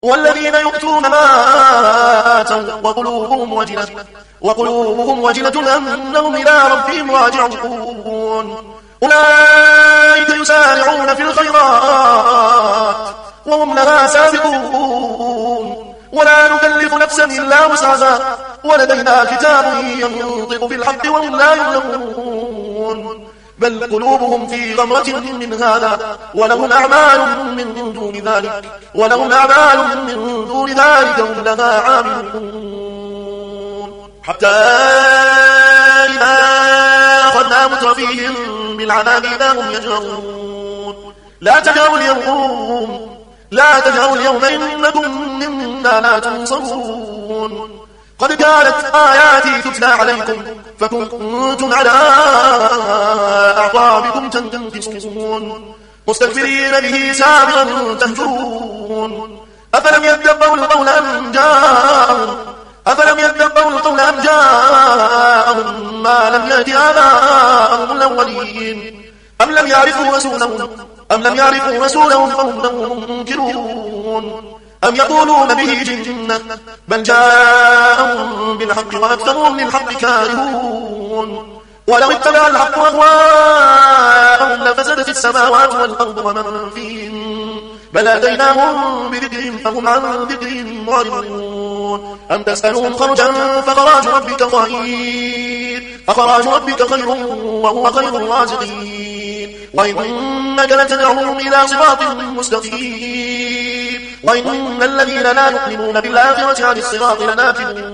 والذين يؤتون ما آتوا وقلوبهم وجلة أنهم إلى ربهم راجعون أولئك يسارعون في الخيرات وهم لها سابقون ولا نكلف نفسا إلا وسعها ولدينا كتاب ينطق بالحق وهم لا يظلمون بل قلوبهم في غمرة من هذا ولهم أعمال من دون ذلك هم لها عاملون حتى إذا أخذنا مترفيهم بالعذاب إذا هم يجهرون لا تجهروا اليوم إنكم منا لا تنصرون قد كانت آياتي تتلى عليكم فكنتم على أعقابكم تنكصون مستكبرين به سامرا تهجرون أفلم يدبروا القول أم جاءهم ما لم يأت آباءهم الأولين أم لم يعرفوا رسولهم فهم له منكرون أم يقولون به جنة بل جاءهم بالحق وأكثرهم للحق كارهون ولو اتبع الحق أهواءهم لفسدت السماوات والأرض ومن فيهن بل آتيناهم بذكرهم فهم عن ذكرهم معرضون أم تسألهم خرجا فخراج ربك خير وهو خير الرازقين وإنك لتدعوهم إلى صراط مستقيم وإن الذين لا يؤمنون بالآخرة عن الصراط لناكبون